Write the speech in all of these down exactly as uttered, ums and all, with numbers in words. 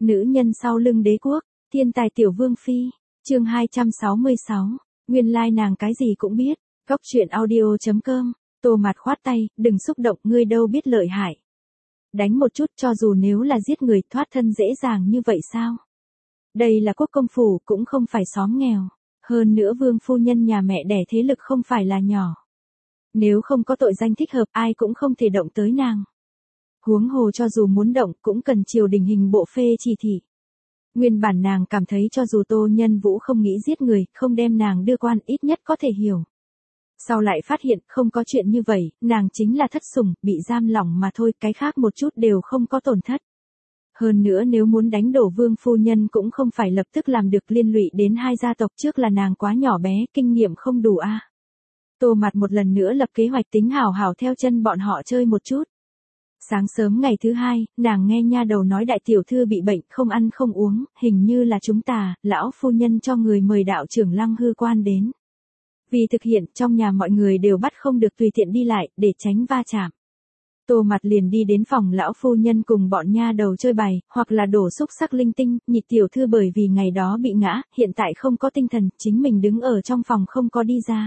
Nữ nhân sau lưng đế quốc, thiên tài tiểu vương phi, chương hai trăm sáu mươi sáu, nguyên lai like nàng cái gì cũng biết, góc truyện audio chấm com, Tô Mạt khoát tay, đừng xúc động, ngươi đâu biết lợi hại. Đánh một chút cho dù nếu là giết người thoát thân dễ dàng như vậy sao? Đây là quốc công phủ cũng không phải xóm nghèo, hơn nữa vương phu nhân nhà mẹ đẻ thế lực không phải là nhỏ. Nếu không có tội danh thích hợp ai cũng không thể động tới nàng. Huống hồ cho dù muốn động cũng cần triều đình hình bộ phê chỉ thị. Nguyên bản nàng cảm thấy cho dù Tô Nhân Vũ không nghĩ giết người, không đem nàng đưa quan ít nhất có thể hiểu. Sau lại phát hiện không có chuyện như vậy, nàng chính là thất sủng, bị giam lỏng mà thôi, cái khác một chút đều không có tổn thất. Hơn nữa nếu muốn đánh đổ vương phu nhân cũng không phải lập tức làm được, liên lụy đến hai gia tộc, trước là nàng quá nhỏ bé, kinh nghiệm không đủ a. À. Tô Mạt một lần nữa lập kế hoạch tính hảo hảo theo chân bọn họ chơi một chút. Sáng sớm ngày thứ hai, nàng nghe nha đầu nói đại tiểu thư bị bệnh, không ăn không uống, hình như là chúng ta, lão phu nhân cho người mời đạo trưởng Lăng Hư Quan đến. Vì thực hiện, trong nhà mọi người đều bắt không được tùy tiện đi lại, để tránh va chạm. Tô Mạt liền đi đến phòng lão phu nhân cùng bọn nha đầu chơi bài, hoặc là đổ xúc sắc linh tinh, nhị tiểu thư bởi vì ngày đó bị ngã, hiện tại không có tinh thần, chính mình đứng ở trong phòng không có đi ra.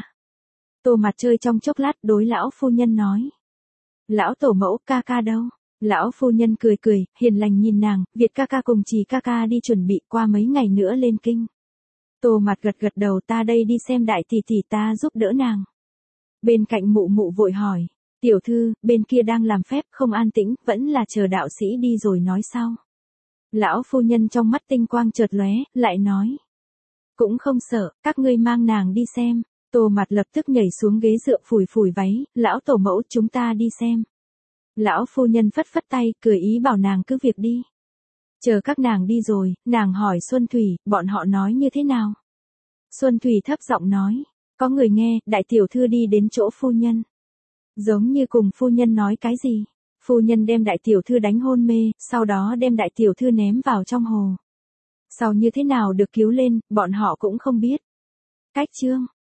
Tô Mạt chơi trong chốc lát đối lão phu nhân nói. Lão tổ mẫu, ca ca đâu? Lão phu nhân cười cười, hiền lành nhìn nàng, Việt ca ca cùng Trì ca ca đi chuẩn bị qua mấy ngày nữa lên kinh. Tô Mạt gật gật đầu, ta đây đi xem đại tỷ tỷ ta giúp đỡ nàng. Bên cạnh mụ mụ vội hỏi, tiểu thư, bên kia đang làm phép không an tĩnh, vẫn là chờ đạo sĩ đi rồi nói sau. Lão phu nhân trong mắt tinh quang chợt lóe, lại nói. Cũng không sợ, các ngươi mang nàng đi xem. Tô Mạt lập tức nhảy xuống ghế dựa phủi phủi váy, lão tổ mẫu chúng ta đi xem. Lão phu nhân phất phất tay, cười ý bảo nàng cứ việc đi. Chờ các nàng đi rồi, nàng hỏi Xuân Thủy, bọn họ nói như thế nào? Xuân Thủy thấp giọng nói, có người nghe, đại tiểu thư đi đến chỗ phu nhân. Giống như cùng phu nhân nói cái gì? Phu nhân đem đại tiểu thư đánh hôn mê, sau đó đem đại tiểu thư ném vào trong hồ. Sau như thế nào được cứu lên, bọn họ cũng không biết. Cách chương